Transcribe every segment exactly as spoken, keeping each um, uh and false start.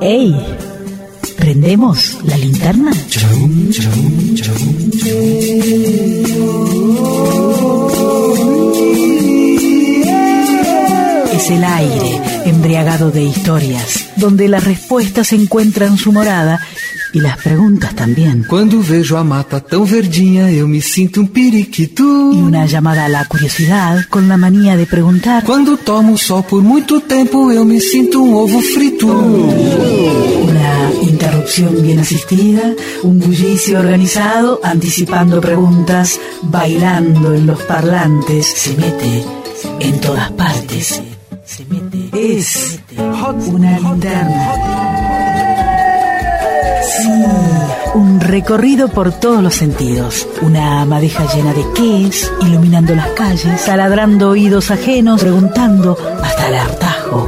¡Ey! ¿Prendemos la linterna? Es el aire embriagado de historias, donde las respuestas encuentran su morada y las preguntas también. Quando vejo a mata tão verdinha, eu me sinto um periquito. Y una llamada a la curiosidad con la manía de preguntar. Quando tomo sol por muito tempo, eu me sinto um ovo frito. Una interrupción bien asistida, un bullicio organizado, anticipando preguntas, bailando en los parlantes, se mete en todas partes. Se mete. Es una linterna. Sí, un recorrido por todos los sentidos. Una madeja llena de qués, iluminando las calles, taladrando oídos ajenos, preguntando hasta el hartazgo.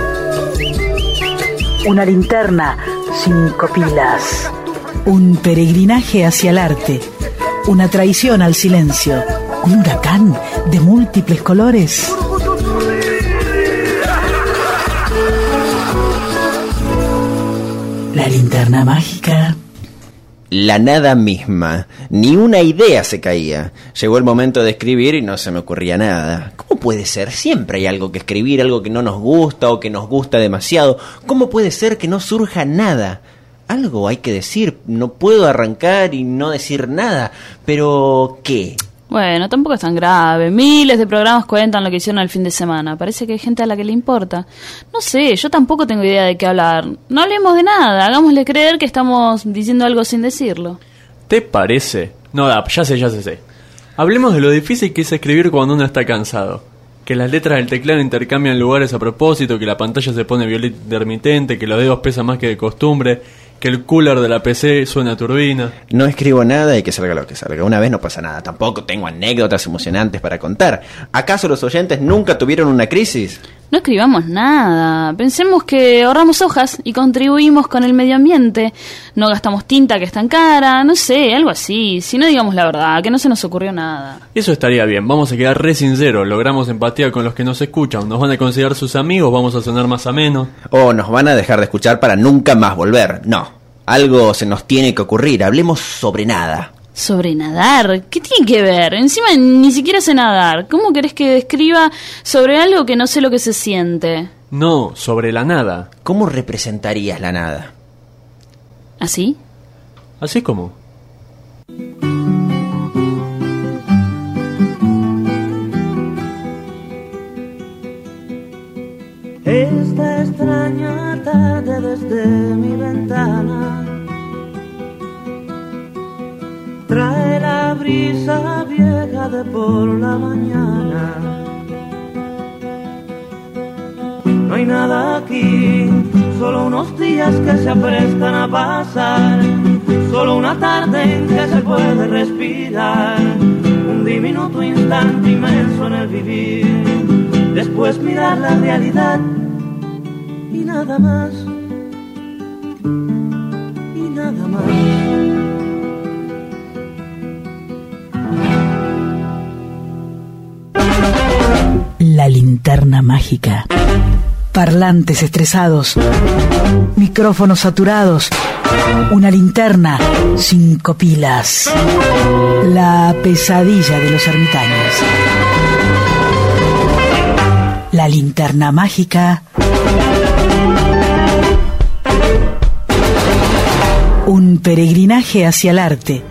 Una linterna, cinco pilas. Un peregrinaje hacia el arte. Una traición al silencio. Un huracán de múltiples colores. La linterna mágica. La nada misma. Ni una idea se caía. Llegó el momento de escribir y no se me ocurría nada. ¿Cómo puede ser? Siempre hay algo que escribir, algo que no nos gusta o que nos gusta demasiado. ¿Cómo puede ser que no surja nada? Algo hay que decir. No puedo arrancar y no decir nada. Pero, ¿qué? Bueno, tampoco es tan grave. Miles de programas cuentan lo que hicieron el fin de semana. Parece que hay gente a la que le importa. No sé, yo tampoco tengo idea de qué hablar. No hablemos de nada, hagámosle creer que estamos diciendo algo sin decirlo. ¿Te parece? No, ya sé, ya sé, sé. Hablemos de lo difícil que es escribir cuando uno está cansado. Que las letras del teclado intercambian lugares a propósito, que la pantalla se pone violeta intermitente, que los dedos pesan más que de costumbre, que el cooler de la P C suena turbina. No escribo nada y que salga lo que salga. Una vez no pasa nada. Tampoco tengo anécdotas emocionantes para contar. ¿Acaso los oyentes nunca tuvieron una crisis? No escribamos nada. Pensemos que ahorramos hojas y contribuimos con el medio ambiente. No gastamos tinta que es tan cara. No sé, algo así. Si no, digamos la verdad, que no se nos ocurrió nada. Eso estaría bien. Vamos a quedar re sinceros. Logramos empatía con los que nos escuchan. Nos van a considerar sus amigos. Vamos a sonar más amenos. O nos van a dejar de escuchar para nunca más volver. No. Algo se nos tiene que ocurrir. Hablemos sobre nada. ¿Sobre nadar? ¿Qué tiene que ver? Encima ni siquiera sé nadar. ¿Cómo querés que describa sobre algo que no sé lo que se siente? No, sobre la nada. ¿Cómo representarías la nada? ¿Así? ¿Así cómo? Esta extraña tarde desde mi ventana trae la brisa vieja de por la mañana. No hay nada aquí, solo unos días que se aprestan a pasar, solo una tarde en que se puede respirar, un diminuto instante inmenso en el vivir, después mirar la realidad y nada más, y nada más. La linterna mágica. Parlantes estresados, micrófonos saturados, una linterna, cinco pilas. La pesadilla de los ermitaños. La linterna mágica. Un peregrinaje hacia el arte.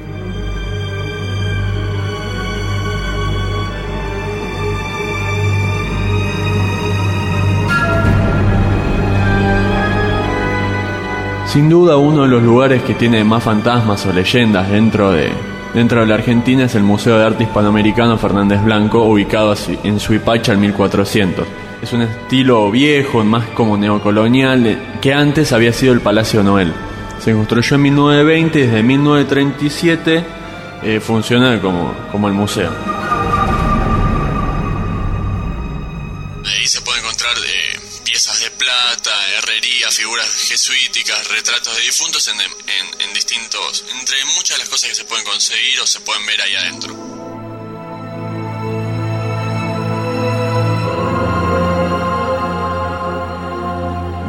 Sin duda uno de los lugares que tiene más fantasmas o leyendas dentro de, dentro de la Argentina es el Museo de Arte Hispanoamericano Fernández Blanco, ubicado en Suipacha al mil cuatrocientos. Es un estilo viejo, más como neocolonial, que antes había sido el Palacio Noel. Se construyó en mil novecientos veinte y desde mil novecientos treinta y siete eh, funciona como, como el museo. Ahí se puede encontrar eh, piezas de plata, herrería, figuras jesuíticas, retratos de difuntos en, en, en distintos... Entre muchas de las cosas que se pueden conseguir o se pueden ver ahí adentro.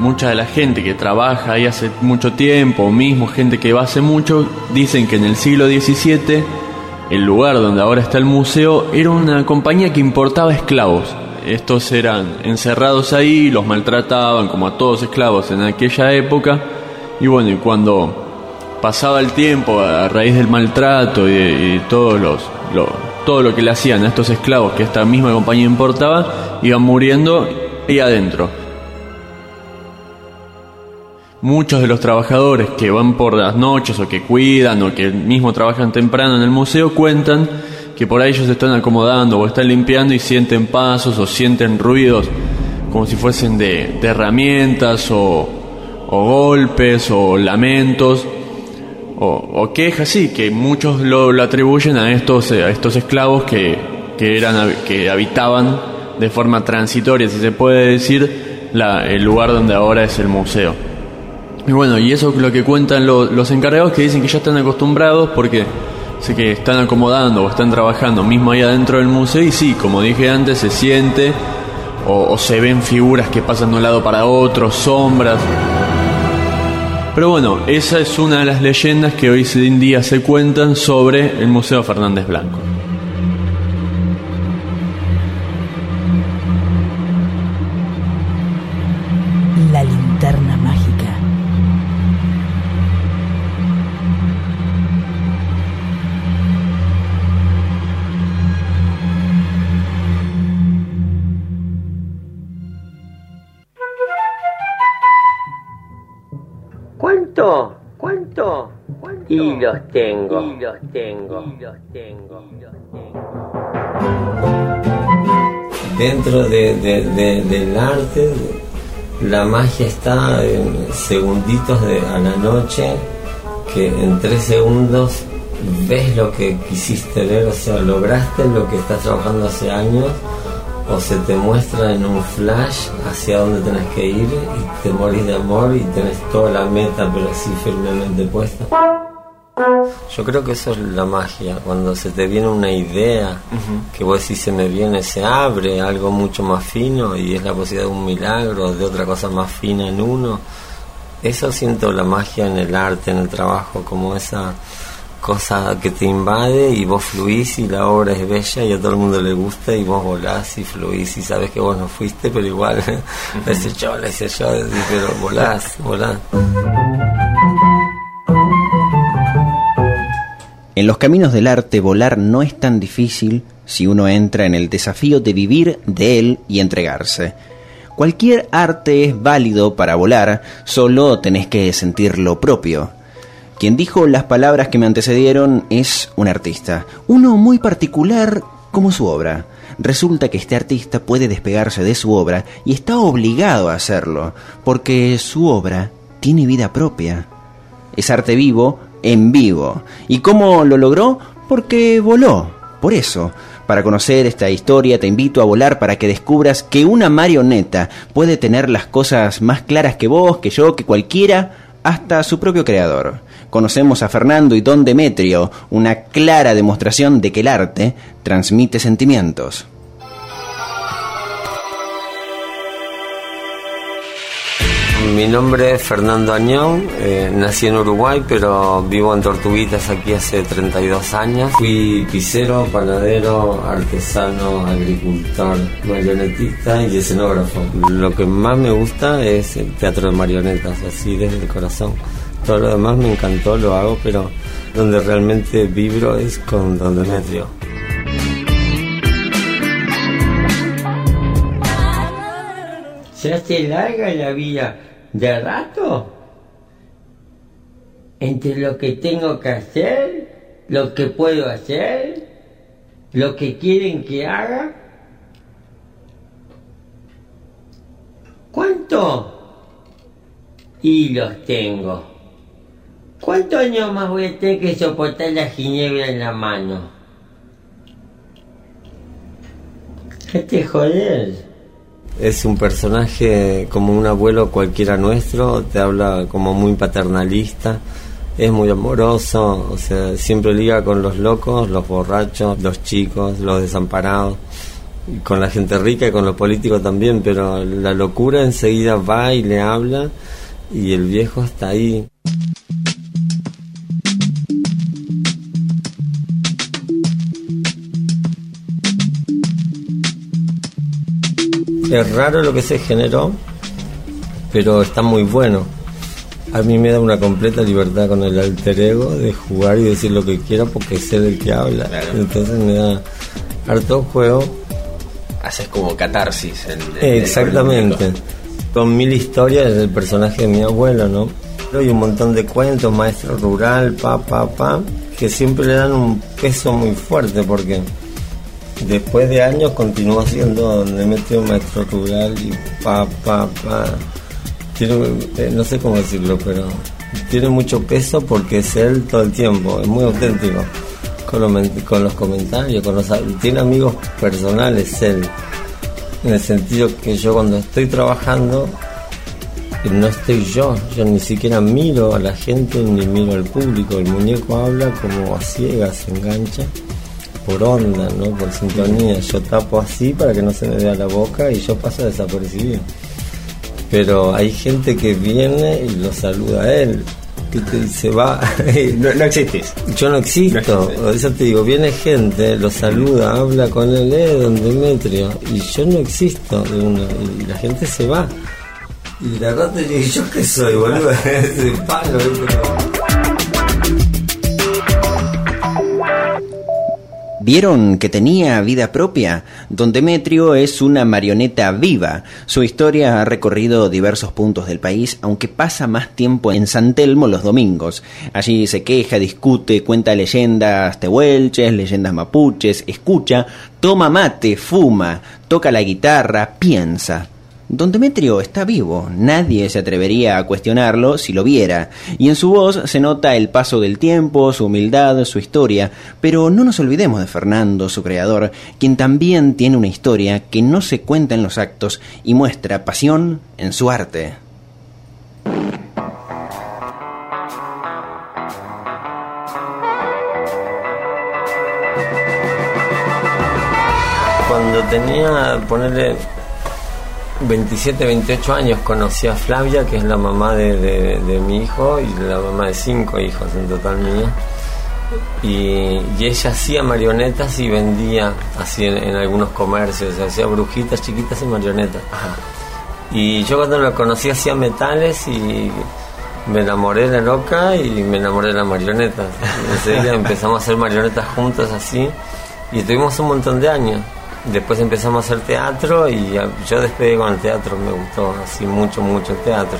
mucha de la gente que trabaja ahí hace mucho tiempo, o mismo gente que va hace mucho, dicen que en el siglo diecisiete, el lugar donde ahora está el museo era una compañía que importaba esclavos. Estos eran encerrados ahí, los maltrataban como a todos esclavos en aquella época, y bueno, y cuando pasaba el tiempo a raíz del maltrato y, y todos los, lo, todo lo que le hacían a estos esclavos que esta misma compañía importaba, iban muriendo ahí adentro. Muchos de los trabajadores que van por las noches o que cuidan o que mismo trabajan temprano en el museo cuentan que por ahí ellos se están acomodando o están limpiando y sienten pasos o sienten ruidos como si fuesen de, de herramientas o, o golpes o lamentos o, o quejas, sí, que muchos lo, lo atribuyen a estos, a estos esclavos que, que, eran, que habitaban de forma transitoria, si se puede decir, la, el lugar donde ahora es el museo. Y bueno, y eso es lo que cuentan lo, los encargados, que dicen que ya están acostumbrados porque sé que están acomodando o están trabajando mismo ahí adentro del museo, y sí, como dije antes, se siente o, o se ven figuras que pasan de un lado para otro, sombras. Pero bueno, esa es una de las leyendas que hoy en día se cuentan sobre el Museo Fernández Blanco. La linterna mágica. ¿Cuánto? ¿Cuánto? ¿Cuánto? Y los tengo. Y los tengo. Y los tengo. Y los tengo. Dentro de, de, de, del arte, la magia está en segunditos de, a la noche, que en tres segundos ves lo que quisiste ver, o sea, lograste lo que estás trabajando hace años, o se te muestra en un flash hacia dónde tenés que ir y te morís de amor y tenés toda la meta pero así firmemente puesta. Yo creo que eso es la magia, cuando se te viene una idea, uh-huh. que vos decís se me viene, se abre algo mucho más fino y es la posibilidad de un milagro, de otra cosa más fina en uno. Eso siento la magia en el arte, en el trabajo, como esa cosa que te invade y vos fluís y la obra es bella y a todo el mundo le gusta y vos volás y fluís y sabes que vos no fuiste, pero igual la hice yo, la hice yo, pero volás, volás. En los caminos del arte, volar no es tan difícil si uno entra en el desafío de vivir de él y entregarse. Cualquier arte es válido para volar, solo tenés que sentir lo propio. Quien dijo las palabras que me antecedieron es un artista, uno muy particular como su obra. Resulta que este artista puede despegarse de su obra y está obligado a hacerlo, porque su obra tiene vida propia. Es arte vivo en vivo. ¿Y cómo lo logró? Porque voló. Por eso, para conocer esta historia te invito a volar para que descubras que una marioneta puede tener las cosas más claras que vos, que yo, que cualquiera, hasta su propio creador. Conocemos a Fernando y Don Demetrio, una clara demostración de que el arte transmite sentimientos. Mi nombre es Fernando Añón, eh, nací en Uruguay, pero vivo en Tortuguitas aquí hace treinta y dos años. Fui pisero, panadero, artesano, agricultor, marionetista y escenógrafo. Lo que más me gusta es el teatro de marionetas, así desde el corazón. Todo lo demás me encantó, lo hago, pero donde realmente vibro es con Don Demetrio. ¿Se hace larga la vida de rato? Entre lo que tengo que hacer, lo que puedo hacer, lo que quieren que haga. ¿Cuánto? Y los tengo. ¿Cuántos años más voy a tener que soportar la ginebra en la mano? ¿Qué te jodes? Es un personaje como un abuelo cualquiera nuestro, te habla como muy paternalista, es muy amoroso, o sea, siempre liga con los locos, los borrachos, los chicos, los desamparados. y con la gente rica y con los políticos también, pero la locura enseguida va y le habla y el viejo está ahí. Es raro lo que se generó, pero está muy bueno. A mí me da una completa libertad con el alter ego de jugar y decir lo que quiera porque sé del que habla. Claro. Entonces me da harto juego. Haces como catarsis. En, en Exactamente. El con mil historias del personaje de mi abuelo, ¿no? Y un montón de cuentos, maestro rural, pa, pa, pa, que siempre le dan un peso muy fuerte porque después de años continúa siendo Demetrio maestro rural y pa, pa, pa. Tiene, eh, no sé cómo decirlo, pero tiene mucho peso porque es él todo el tiempo, es muy auténtico con los, con los comentarios, con los, tiene amigos personales él, en el sentido que yo cuando estoy trabajando no estoy yo, yo ni siquiera miro a la gente ni miro al público, el muñeco habla como a ciegas, se engancha por onda, ¿no? Por sintonía, yo tapo así para que no se me vea la boca y yo paso desapercibido. Pero hay gente que viene y lo saluda a él y se va. No, no existís. Yo no existo. No eso te digo, viene gente, lo saluda, habla con él, eh, don Demetrio, y yo no existo. De una, y la gente se va. Y la verdad te digo, ¿yo qué soy, boludo? Ese palo, pero... ¿Vieron que tenía vida propia? Don Demetrio es una marioneta viva. Su historia ha recorrido diversos puntos del país, aunque pasa más tiempo en San Telmo los domingos. Allí se queja, discute, cuenta leyendas tehuelches, leyendas mapuches, escucha, toma mate, fuma, toca la guitarra, piensa. Don Demetrio está vivo, nadie se atrevería a cuestionarlo si lo viera, y en su voz se nota el paso del tiempo, su humildad, su historia, pero no nos olvidemos de Fernando, su creador, quien también tiene una historia que no se cuenta en los actos y muestra pasión en su arte. Cuando tenía, ponerle... veintisiete, veintiocho años conocí a Flavia, que es la mamá de, de, de mi hijo y la mamá de cinco hijos en total mía, y, y ella hacía marionetas y vendía así en, en algunos comercios, hacía brujitas chiquitas y marionetas. Ajá. Y yo cuando la conocí hacía metales y me enamoré de la loca y me enamoré de las marionetas. Enseguida empezamos a hacer marionetas juntos así y estuvimos un montón de años. Después empezamos a hacer teatro y yo despegué con el teatro, me gustó así mucho, mucho el teatro.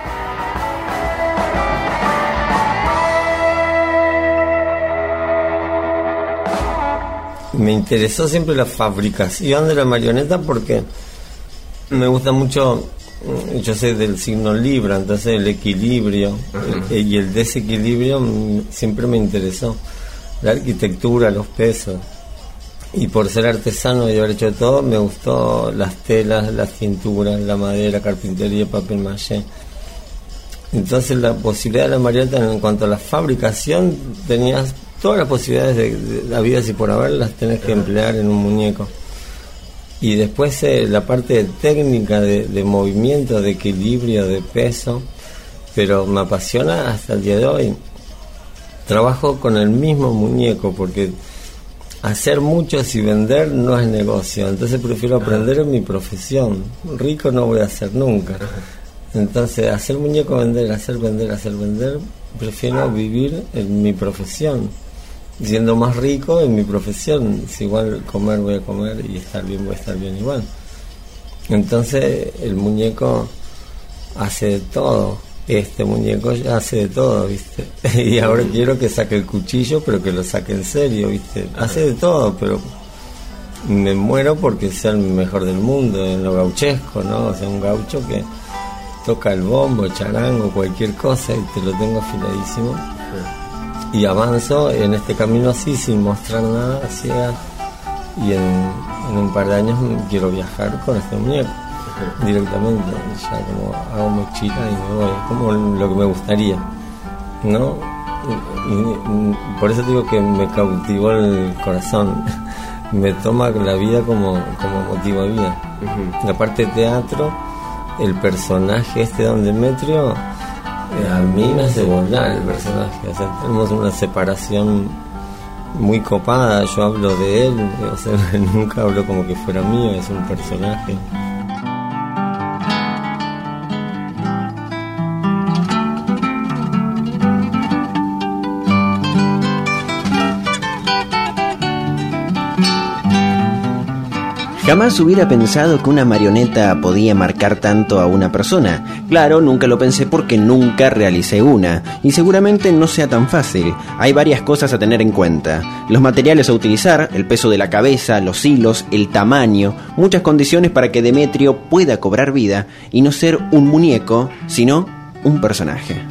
Me interesó siempre la fabricación de la marioneta porque me gusta mucho, yo soy del signo Libra, entonces el equilibrio uh-huh. y el desequilibrio siempre me interesó. La arquitectura, los pesos. Y por ser artesano y haber hecho todo, me gustó las telas, las tinturas, la madera, carpintería, papel maché. Entonces la posibilidad de la marioneta en cuanto a la fabricación, tenías todas las posibilidades de, de la vida, si por haber las tenés que emplear en un muñeco. Y después eh, la parte técnica de, de movimiento, de equilibrio, de peso, pero me apasiona hasta el día de hoy. Trabajo con el mismo muñeco porque hacer muchos y vender no es negocio, entonces prefiero aprender en mi profesión. Rico no voy a ser nunca. Entonces, hacer muñeco, vender, hacer vender, hacer vender, prefiero vivir en mi profesión, siendo más rico en mi profesión. Si igual comer voy a comer y estar bien voy a estar bien igual. Entonces, el muñeco hace de todo. Este muñeco ya hace de todo, ¿viste? Y ahora quiero que saque el cuchillo, pero que lo saque en serio, ¿viste? Hace de todo, pero me muero porque sea el mejor del mundo en lo gauchesco, ¿no? O sea, un gaucho que toca el bombo, el charango, cualquier cosa, y te lo tengo afiladísimo. Y avanzo en este camino así, sin mostrar nada, ciega. Y en, en un par de años quiero viajar con este muñeco. Directamente, ya como hago mochila y me voy, como lo que me gustaría, ¿no? Y, y, por eso digo que me cautivó el corazón, me toma la vida como, como motivo de vida. Uh-huh. La parte de teatro, el personaje este Don Demetrio, eh, a mí me hace volar el personaje. O sea, tenemos una separación muy copada. Yo hablo de él, o sea, nunca hablo como que fuera mío, es un personaje. Jamás hubiera pensado que una marioneta podía marcar tanto a una persona. Claro, nunca lo pensé porque nunca realicé una, y seguramente no sea tan fácil. Hay varias cosas a tener en cuenta: los materiales a utilizar, el peso de la cabeza, los hilos, el tamaño, muchas condiciones para que Demetrio pueda cobrar vida y no ser un muñeco, sino un personaje.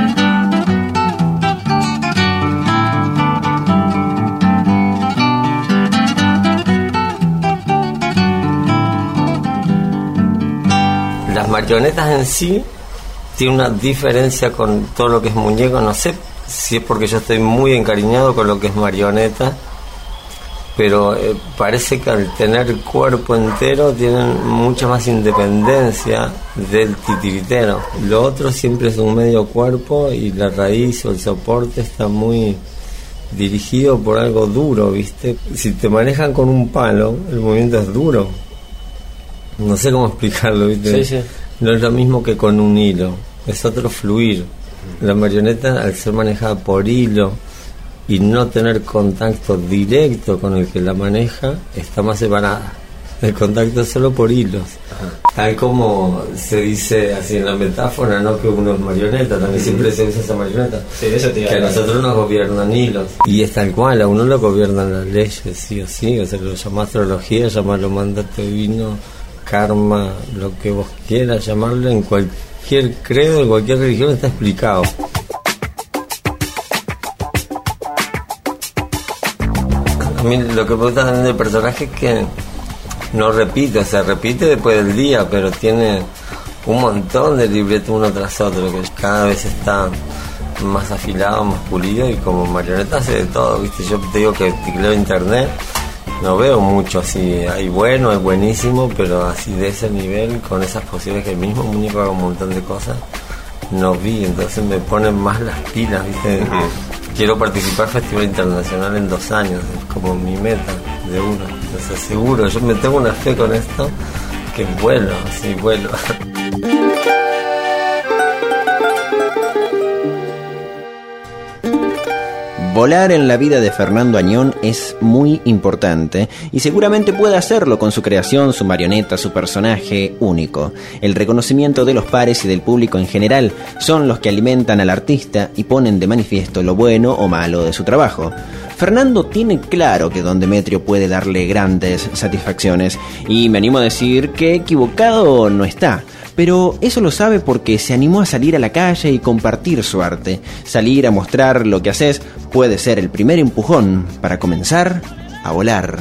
Las marionetas en sí tienen una diferencia con todo lo que es muñeco. No sé si es porque yo estoy muy encariñado con lo que es marioneta, pero eh, parece que al tener cuerpo entero tienen mucha más independencia del titiritero. Lo otro siempre es un medio cuerpo y la raíz o el soporte está muy dirigido por algo duro, ¿viste? Si te manejan con un palo, el movimiento es duro. No sé cómo explicarlo, ¿viste? Sí, sí. No es lo mismo que con un hilo, es otro fluir. La marioneta, al ser manejada por hilo y no tener contacto directo con el que la maneja, está más separada. El contacto es solo por hilos. Tal como se dice así en la metáfora, ¿no? Que uno es marioneta, también siempre se usa esa marioneta. Sí, eso te que a nosotros nos gobiernan hilos. Y es tal cual, a uno lo gobiernan las leyes, sí o sí. O sea, lo llamás astrología, llamás mandato divino, karma, lo que vos quieras llamarlo, en cualquier credo, en cualquier religión está explicado. A mí lo que me gusta también del personaje es que no repite, o sea, repite después del día, pero tiene un montón de libretos uno tras otro, que cada vez está más afilado, más pulido, y como marioneta hace de todo, ¿viste? Yo te digo que ticleo internet, no veo mucho así, hay bueno, hay buenísimo, pero así de ese nivel, con esas posibilidades que el mismo muñeco haga un montón de cosas, no vi. Entonces me ponen más las pilas, ¿viste? Uh-huh. Quiero participar en Festival Internacional en dos años, es como mi meta de uno. Entonces seguro, yo me tengo una fe con esto, que vuelo, así vuelo. Volar en la vida de Fernando Añón es muy importante y seguramente puede hacerlo con su creación, su marioneta, su personaje único. El reconocimiento de los pares y del público en general son los que alimentan al artista y ponen de manifiesto lo bueno o malo de su trabajo. Fernando tiene claro que Don Demetrio puede darle grandes satisfacciones y me animo a decir que equivocado no está. Pero eso lo sabe porque se animó a salir a la calle y compartir su arte. Salir a mostrar lo que haces puede ser el primer empujón para comenzar a volar.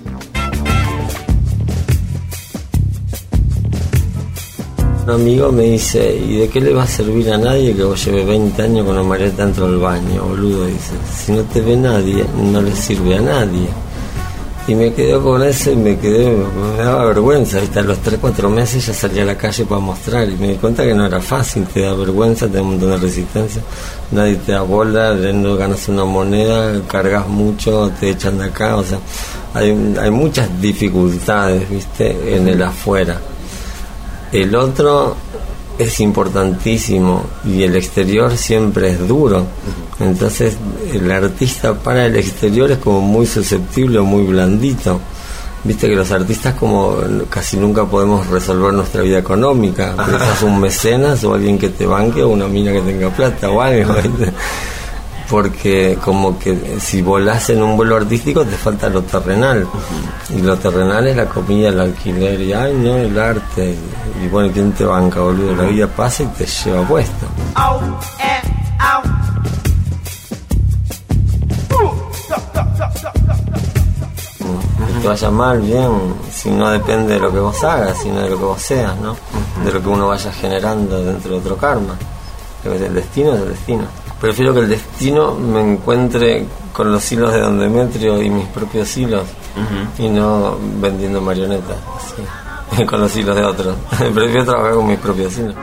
Un amigo me dice, ¿y de qué le va a servir a nadie que vos lleves veinte años con una marioneta dentro del baño, boludo? Dice, si no te ve nadie, no le sirve a nadie. Y me quedé con eso y me quedé, me daba vergüenza, ¿viste? A los tres, cuatro meses ya salí a la calle para mostrar y me di cuenta que no era fácil, te da vergüenza, te da un montón de resistencia, nadie te da bola, no ganas una moneda, cargas mucho, te echan de acá, o sea, hay, hay muchas dificultades, ¿viste? En el afuera. El otro es importantísimo y el exterior siempre es duro. Entonces el artista para el exterior es como muy susceptible o muy blandito. Viste que los artistas como casi nunca podemos resolver nuestra vida económica. Necesitas un mecenas o alguien que te banque o una mina que tenga plata o algo, ¿viste? Porque como que si volás en un vuelo artístico te falta lo terrenal, y lo terrenal es la comida, el alquiler y ay no, el arte, y, y bueno, ¿quién te banca, boludo? La vida pasa y te lleva puesto. Oh, eh, oh. Que te vaya mal, bien, si no depende de lo que vos hagas, sino de lo que vos seas, ¿no? De lo que uno vaya generando dentro de otro karma. El destino es el destino. Prefiero que el destino me encuentre con los hilos de Don Demetrio y mis propios hilos, uh-huh. y no vendiendo marionetas, así, con los hilos de otros. Prefiero trabajar con mis propios hilos.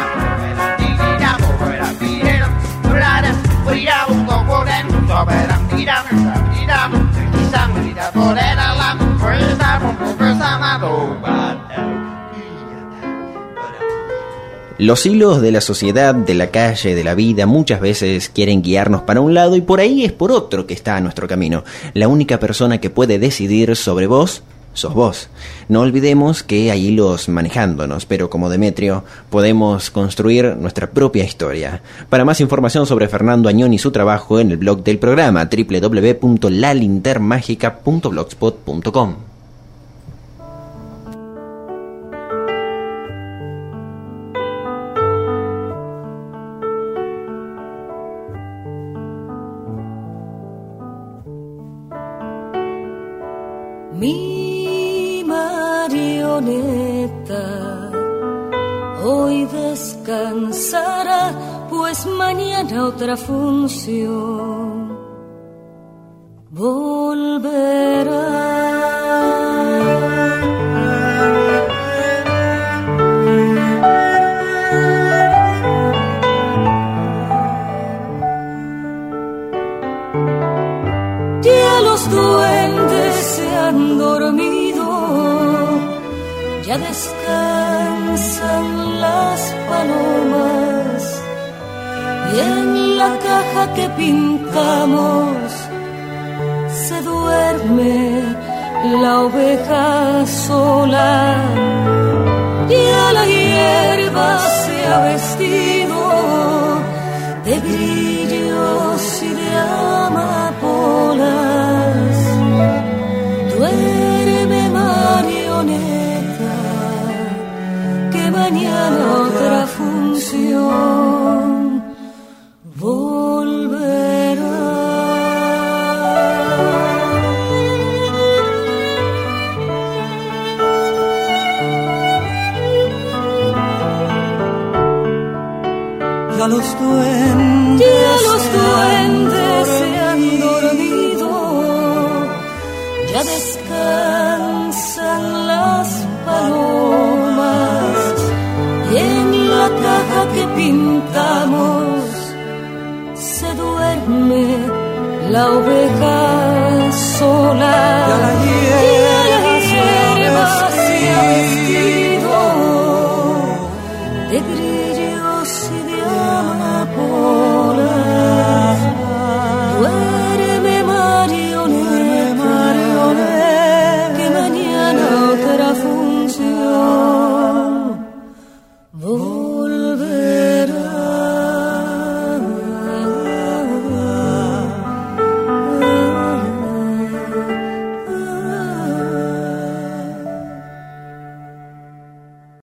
Los hilos de la sociedad, de la calle, de la vida, muchas veces quieren guiarnos para un lado y por ahí es por otro que está a nuestro camino. La única persona que puede decidir sobre vos, sos vos. No olvidemos que hay hilos manejándonos, pero como Demetrio podemos construir nuestra propia historia. Para más información sobre Fernando Añón y su trabajo, en el blog del programa doble u doble u doble u punto la lintermágica punto blogspot punto com. Mi marioneta hoy descansará, pues mañana otra función volverá. Ya los duendes se han dormido, ya descansan las palomas, y en la caja que pintamos se duerme la oveja sola. Ya la hierba se ha vestido de grillos y de amapolas. Duerme, marioneta, que mañana otra función volverá. Ya los duendes, ya los duendes se han dormido, ya descansan las palomas, y en la caja que pintamos se duerme la oveja sola. Ya la hierba se ha vestido de grillos y de amapolas. Duerme, marioneta, que mañana otra función.